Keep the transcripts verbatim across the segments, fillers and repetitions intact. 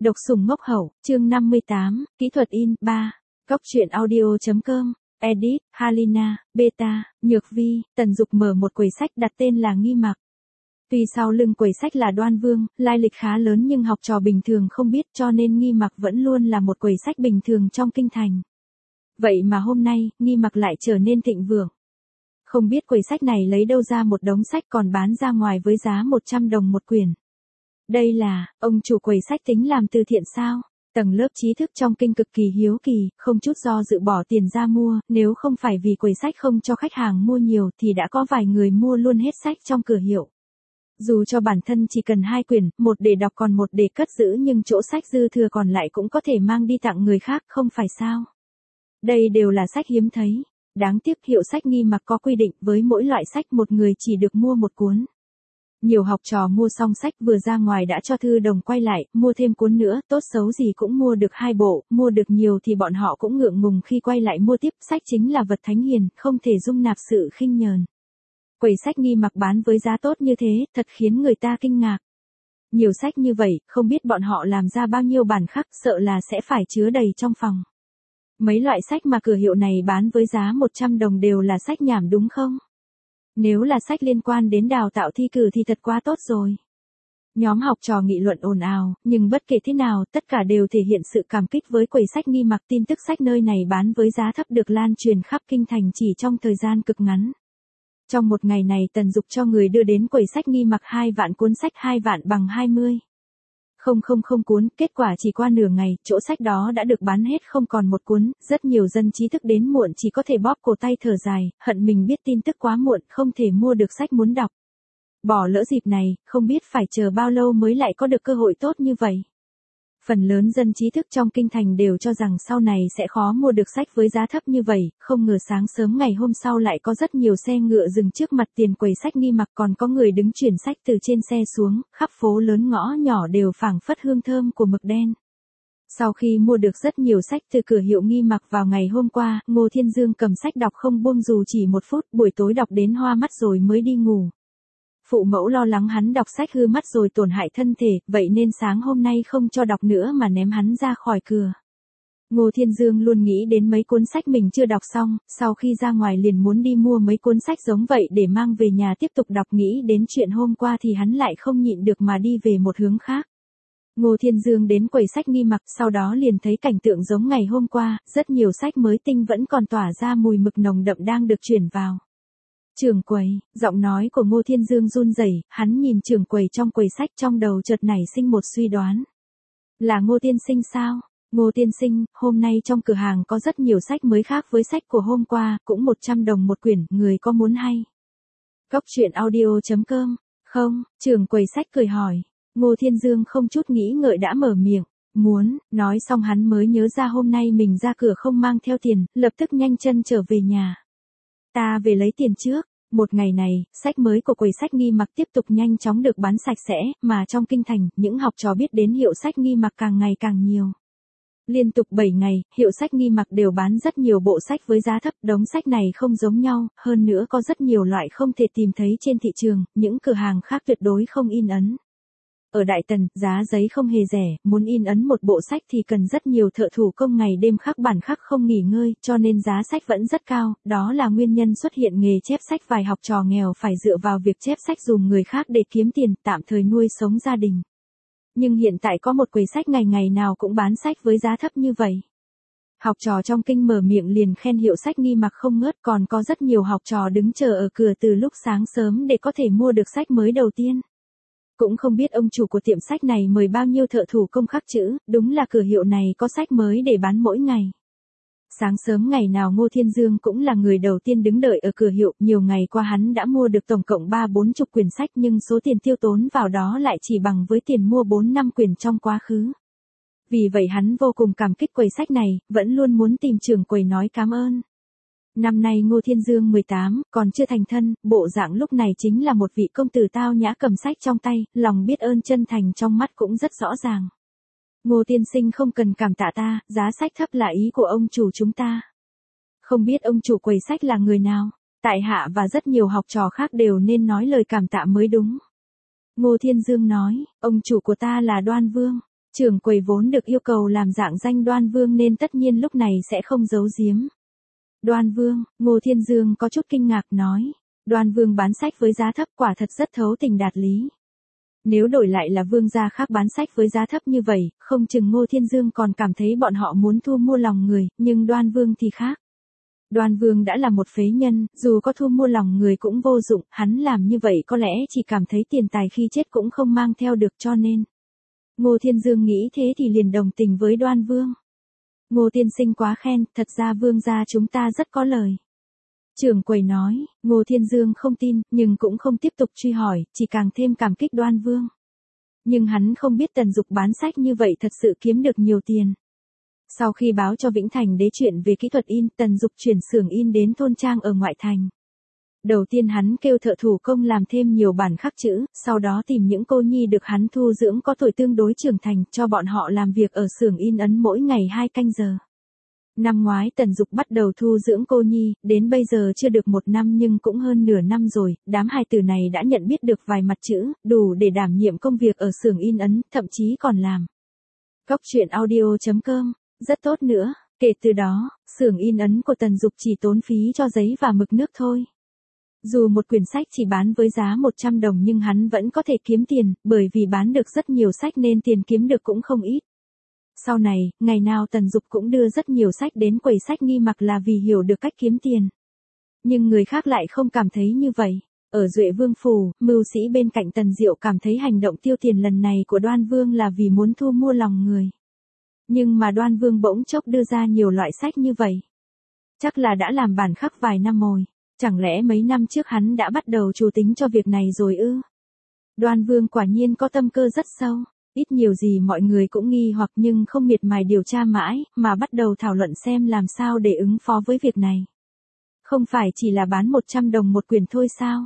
Độc sủng ngốc hậu, chương năm mươi tám, kỹ thuật in, ba. Cóc truyện audio.com, edit, Halina, beta, Nhược Vi, Tần Dục mở một quầy sách đặt tên là Nghi Mặc. Tuy sau lưng quầy sách là Đoan Vương, lai lịch khá lớn nhưng học trò bình thường không biết cho nên Nghi Mặc vẫn luôn là một quầy sách bình thường trong kinh thành. Vậy mà hôm nay, Nghi Mặc lại trở nên thịnh vượng. Không biết quầy sách này lấy đâu ra một đống sách còn bán ra ngoài với giá một trăm đồng một quyển. Đây là, ông chủ quầy sách tính làm từ thiện sao? Tầng lớp trí thức trong kinh cực kỳ hiếu kỳ, không chút do dự bỏ tiền ra mua, nếu không phải vì quầy sách không cho khách hàng mua nhiều thì đã có vài người mua luôn hết sách trong cửa hiệu. Dù cho bản thân chỉ cần hai quyển, một để đọc còn một để cất giữ nhưng chỗ sách dư thừa còn lại cũng có thể mang đi tặng người khác, không phải sao? Đây đều là sách hiếm thấy. Đáng tiếc hiệu sách Nghi Mặc có quy định với mỗi loại sách một người chỉ được mua một cuốn. Nhiều học trò mua xong sách vừa ra ngoài đã cho thư đồng quay lại, mua thêm cuốn nữa, tốt xấu gì cũng mua được hai bộ, mua được nhiều thì bọn họ cũng ngượng ngùng khi quay lại mua tiếp, sách chính là vật thánh hiền, không thể dung nạp sự khinh nhờn. Quầy sách Nghi Mặc bán với giá tốt như thế, thật khiến người ta kinh ngạc. Nhiều sách như vậy, không biết bọn họ làm ra bao nhiêu bản khắc, sợ là sẽ phải chứa đầy trong phòng. Mấy loại sách mà cửa hiệu này bán với giá một trăm đồng đều là sách nhảm đúng không? Nếu là sách liên quan đến đào tạo thi cử thì thật quá tốt rồi. Nhóm học trò nghị luận ồn ào, nhưng bất kể thế nào, tất cả đều thể hiện sự cảm kích với quầy sách Nghi Mặc. Tin tức sách nơi này bán với giá thấp được lan truyền khắp kinh thành chỉ trong thời gian cực ngắn. Trong một ngày này Tần Dục cho người đưa đến quầy sách Nghi Mặc hai vạn cuốn sách, hai vạn bằng hai mươi. Không không không cuốn, kết quả chỉ qua nửa ngày, chỗ sách đó đã được bán hết không còn một cuốn, rất nhiều dân trí thức đến muộn chỉ có thể bóp cổ tay thở dài, hận mình biết tin tức quá muộn, không thể mua được sách muốn đọc. Bỏ lỡ dịp này, không biết phải chờ bao lâu mới lại có được cơ hội tốt như vậy. Phần lớn dân trí thức trong kinh thành đều cho rằng sau này sẽ khó mua được sách với giá thấp như vậy, không ngờ sáng sớm ngày hôm sau lại có rất nhiều xe ngựa dừng trước mặt tiền quầy sách Nghi Mặc, còn có người đứng chuyển sách từ trên xe xuống, khắp phố lớn ngõ nhỏ đều phảng phất hương thơm của mực đen. Sau khi mua được rất nhiều sách từ cửa hiệu Nghi Mặc vào ngày hôm qua, Ngô Thiên Dương cầm sách đọc không buông dù chỉ một phút, buổi tối đọc đến hoa mắt rồi mới đi ngủ. Phụ mẫu lo lắng hắn đọc sách hư mắt rồi tổn hại thân thể, vậy nên sáng hôm nay không cho đọc nữa mà ném hắn ra khỏi cửa. Ngô Thiên Dương luôn nghĩ đến mấy cuốn sách mình chưa đọc xong, sau khi ra ngoài liền muốn đi mua mấy cuốn sách giống vậy để mang về nhà tiếp tục đọc. Nghĩ đến chuyện hôm qua thì hắn lại không nhịn được mà đi về một hướng khác. Ngô Thiên Dương đến quầy sách Nghi Mặc, sau đó liền thấy cảnh tượng giống ngày hôm qua, rất nhiều sách mới tinh vẫn còn tỏa ra mùi mực nồng đậm đang được chuyển vào. Trưởng quầy, giọng nói của Ngô Thiên Dương run rẩy, hắn nhìn trưởng quầy trong quầy sách, trong đầu chợt nảy sinh một suy đoán. Là Ngô tiên sinh sao? Ngô tiên sinh, hôm nay trong cửa hàng có rất nhiều sách mới khác với sách của hôm qua, cũng một trăm đồng một quyển, người có muốn hay? Cóc truyện audio.com, không, trưởng quầy sách cười hỏi. Ngô Thiên Dương không chút nghĩ ngợi đã mở miệng. Muốn, nói xong hắn mới nhớ ra hôm nay mình ra cửa không mang theo tiền, lập tức nhanh chân trở về nhà. Ta về lấy tiền trước. Một ngày này, sách mới của quầy sách Nghi Mặc tiếp tục nhanh chóng được bán sạch sẽ, mà trong kinh thành, những học trò biết đến hiệu sách Nghi Mặc càng ngày càng nhiều. Liên tục bảy ngày, hiệu sách Nghi Mặc đều bán rất nhiều bộ sách với giá thấp, đống sách này không giống nhau, hơn nữa có rất nhiều loại không thể tìm thấy trên thị trường, những cửa hàng khác tuyệt đối không in ấn. Ở Đại Tần, giá giấy không hề rẻ, muốn in ấn một bộ sách thì cần rất nhiều thợ thủ công ngày đêm khắc bản khắc không nghỉ ngơi, cho nên giá sách vẫn rất cao, đó là nguyên nhân xuất hiện nghề chép sách. Vài học trò nghèo phải dựa vào việc chép sách dùm người khác để kiếm tiền, tạm thời nuôi sống gia đình. Nhưng hiện tại có một quầy sách ngày ngày nào cũng bán sách với giá thấp như vậy. Học trò trong kinh mở miệng liền khen hiệu sách Nghi Mặc không ngớt, còn có rất nhiều học trò đứng chờ ở cửa từ lúc sáng sớm để có thể mua được sách mới đầu tiên. Cũng không biết ông chủ của tiệm sách này mời bao nhiêu thợ thủ công khắc chữ, đúng là cửa hiệu này có sách mới để bán mỗi ngày. Sáng sớm ngày nào Ngô Thiên Dương cũng là người đầu tiên đứng đợi ở cửa hiệu, nhiều ngày qua hắn đã mua được tổng cộng ba bốn chục quyển sách nhưng số tiền tiêu tốn vào đó lại chỉ bằng với tiền mua bốn năm quyển trong quá khứ. Vì vậy hắn vô cùng cảm kích quầy sách này, vẫn luôn muốn tìm trưởng quầy nói cảm ơn. Năm nay Ngô Thiên Dương mười tám, còn chưa thành thân, bộ dạng lúc này chính là một vị công tử tao nhã cầm sách trong tay, lòng biết ơn chân thành trong mắt cũng rất rõ ràng. Ngô tiên sinh không cần cảm tạ ta, giá sách thấp là ý của ông chủ chúng ta. Không biết ông chủ quầy sách là người nào, tại hạ và rất nhiều học trò khác đều nên nói lời cảm tạ mới đúng. Ngô Thiên Dương nói, ông chủ của ta là Đoan Vương. Trưởng quầy vốn được yêu cầu làm dạng danh Đoan Vương nên tất nhiên lúc này sẽ không giấu giếm. Đoan Vương, Ngô Thiên Dương có chút kinh ngạc nói. Đoan Vương bán sách với giá thấp quả thật rất thấu tình đạt lý. Nếu đổi lại là vương gia khác bán sách với giá thấp như vậy, không chừng Ngô Thiên Dương còn cảm thấy bọn họ muốn thu mua lòng người, nhưng Đoan Vương thì khác. Đoan Vương đã là một phế nhân, dù có thu mua lòng người cũng vô dụng, hắn làm như vậy có lẽ chỉ cảm thấy tiền tài khi chết cũng không mang theo được cho nên. Ngô Thiên Dương nghĩ thế thì liền đồng tình với Đoan Vương. Ngô tiên sinh quá khen, thật ra vương gia chúng ta rất có lời. Trưởng quầy nói, Ngô Thiên Dương không tin, nhưng cũng không tiếp tục truy hỏi, chỉ càng thêm cảm kích Đoan Vương. Nhưng hắn không biết Tần Dục bán sách như vậy thật sự kiếm được nhiều tiền. Sau khi báo cho Vĩnh Thành Đế chuyện về kỹ thuật in, Tần Dục chuyển xưởng in đến thôn trang ở ngoại thành. Đầu tiên hắn kêu thợ thủ công làm thêm nhiều bản khắc chữ, sau đó tìm những cô nhi được hắn thu dưỡng có tuổi tương đối trưởng thành, cho bọn họ làm việc ở xưởng in ấn mỗi ngày hai canh giờ. Năm ngoái Tần Dục bắt đầu thu dưỡng cô nhi, đến bây giờ chưa được một năm nhưng cũng hơn nửa năm rồi, đám hài tử này đã nhận biết được vài mặt chữ, đủ để đảm nhiệm công việc ở xưởng in ấn, thậm chí còn làm. Góc truyện audio chấm com, rất tốt nữa, kể từ đó, xưởng in ấn của Tần Dục chỉ tốn phí cho giấy và mực nước thôi. Dù một quyển sách chỉ bán với giá một trăm đồng nhưng hắn vẫn có thể kiếm tiền, bởi vì bán được rất nhiều sách nên tiền kiếm được cũng không ít. Sau này, ngày nào Tần Dục cũng đưa rất nhiều sách đến quầy sách nghi mặc là vì hiểu được cách kiếm tiền. Nhưng người khác lại không cảm thấy như vậy. Ở Duệ Vương Phủ, mưu sĩ bên cạnh Tần Diệu cảm thấy hành động tiêu tiền lần này của Đoan Vương là vì muốn thu mua lòng người. Nhưng mà Đoan Vương bỗng chốc đưa ra nhiều loại sách như vậy. Chắc là đã làm bản khắc vài năm rồi. Chẳng lẽ mấy năm trước hắn đã bắt đầu chủ tính cho việc này rồi ư? Đoan Vương quả nhiên có tâm cơ rất sâu. Ít nhiều gì mọi người cũng nghi hoặc nhưng không miệt mài điều tra mãi, mà bắt đầu thảo luận xem làm sao để ứng phó với việc này. Không phải chỉ là bán một trăm đồng một quyển thôi sao?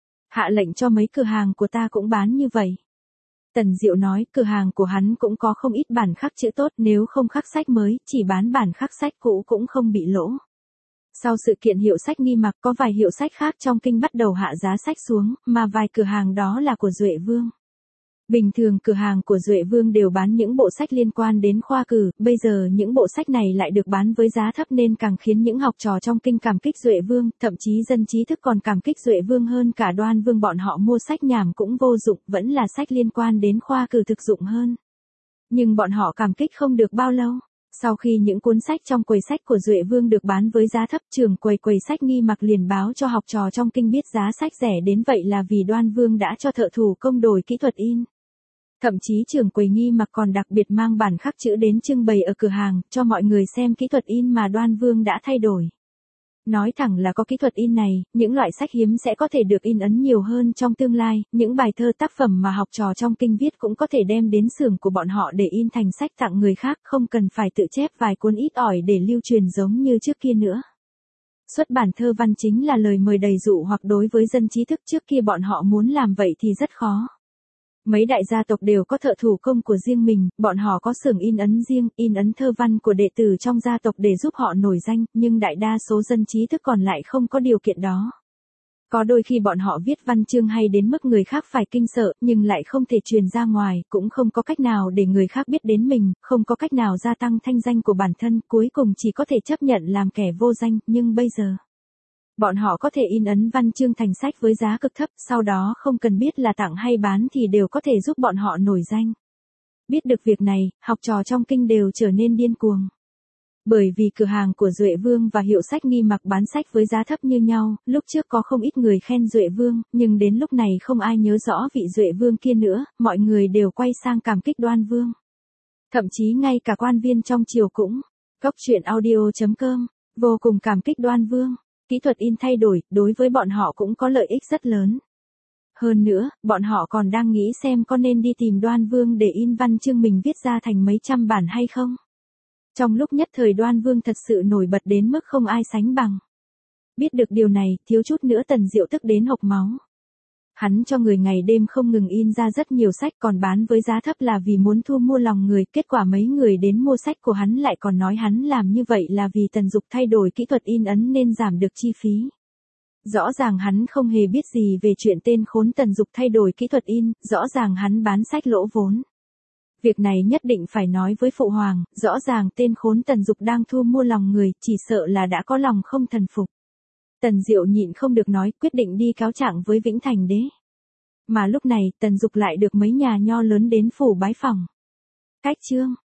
Hạ lệnh cho mấy cửa hàng của ta cũng bán như vậy. Tần Diệu nói cửa hàng của hắn cũng có không ít bản khắc chữ tốt, nếu không khắc sách mới, chỉ bán bản khắc sách cũ cũng không bị lỗ. Sau sự kiện hiệu sách nghi mặc có vài hiệu sách khác trong kinh bắt đầu hạ giá sách xuống, mà vài cửa hàng đó là của Duệ Vương. Bình thường cửa hàng của Duệ Vương đều bán những bộ sách liên quan đến khoa cử, bây giờ những bộ sách này lại được bán với giá thấp nên càng khiến những học trò trong kinh cảm kích Duệ Vương, thậm chí dân trí thức còn cảm kích Duệ Vương hơn cả Đoan Vương. Bọn họ mua sách nhảm cũng vô dụng, vẫn là sách liên quan đến khoa cử thực dụng hơn. Nhưng bọn họ cảm kích không được bao lâu. Sau khi những cuốn sách trong quầy sách của Duệ Vương được bán với giá thấp, trưởng quầy quầy sách nghi mặc liền báo cho học trò trong kinh biết giá sách rẻ đến vậy là vì Đoan Vương đã cho thợ thủ công đổi kỹ thuật in. Thậm chí trưởng quầy nghi mặc còn đặc biệt mang bản khắc chữ đến trưng bày ở cửa hàng, cho mọi người xem kỹ thuật in mà Đoan Vương đã thay đổi. Nói thẳng là có kỹ thuật in này, những loại sách hiếm sẽ có thể được in ấn nhiều hơn trong tương lai, những bài thơ tác phẩm mà học trò trong kinh viết cũng có thể đem đến xưởng của bọn họ để in thành sách tặng người khác, không cần phải tự chép vài cuốn ít ỏi để lưu truyền giống như trước kia nữa. Xuất bản thơ văn chính là lời mời đầy dụ hoặc đối với dân trí thức trước kia bọn họ muốn làm vậy thì rất khó. Mấy đại gia tộc đều có thợ thủ công của riêng mình, bọn họ có xưởng in ấn riêng, in ấn thơ văn của đệ tử trong gia tộc để giúp họ nổi danh, nhưng đại đa số dân trí thức còn lại không có điều kiện đó. Có đôi khi bọn họ viết văn chương hay đến mức người khác phải kinh sợ, nhưng lại không thể truyền ra ngoài, cũng không có cách nào để người khác biết đến mình, không có cách nào gia tăng thanh danh của bản thân, cuối cùng chỉ có thể chấp nhận làm kẻ vô danh, nhưng bây giờ bọn họ có thể in ấn văn chương thành sách với giá cực thấp, sau đó không cần biết là tặng hay bán thì đều có thể giúp bọn họ nổi danh. Biết được việc này, học trò trong kinh đều trở nên điên cuồng. Bởi vì cửa hàng của Duệ Vương và hiệu sách nghi mặc bán sách với giá thấp như nhau, lúc trước có không ít người khen Duệ Vương, nhưng đến lúc này không ai nhớ rõ vị Duệ Vương kia nữa, mọi người đều quay sang cảm kích Đoan Vương. Thậm chí ngay cả quan viên trong triều cũng. Góc truyện audio chấm com, vô cùng cảm kích Đoan Vương. Kỹ thuật in thay đổi, đối với bọn họ cũng có lợi ích rất lớn. Hơn nữa, bọn họ còn đang nghĩ xem có nên đi tìm Đoan Vương để in văn chương mình viết ra thành mấy trăm bản hay không. Trong lúc nhất thời Đoan Vương thật sự nổi bật đến mức không ai sánh bằng. Biết được điều này, thiếu chút nữa Tần Diệu tức đến hộc máu. Hắn cho người ngày đêm không ngừng in ra rất nhiều sách còn bán với giá thấp là vì muốn thu mua lòng người, kết quả mấy người đến mua sách của hắn lại còn nói hắn làm như vậy là vì Tần Dục thay đổi kỹ thuật in ấn nên giảm được chi phí. Rõ ràng hắn không hề biết gì về chuyện tên khốn Tần Dục thay đổi kỹ thuật in, rõ ràng hắn bán sách lỗ vốn. Việc này nhất định phải nói với phụ hoàng, rõ ràng tên khốn Tần Dục đang thu mua lòng người, chỉ sợ là đã có lòng không thần phục. Tần Diệu nhịn không được nói, quyết định đi cáo trạng với Vĩnh Thành đế. Mà lúc này, Tần Dục lại được mấy nhà nho lớn đến phủ bái phỏng. Cách chương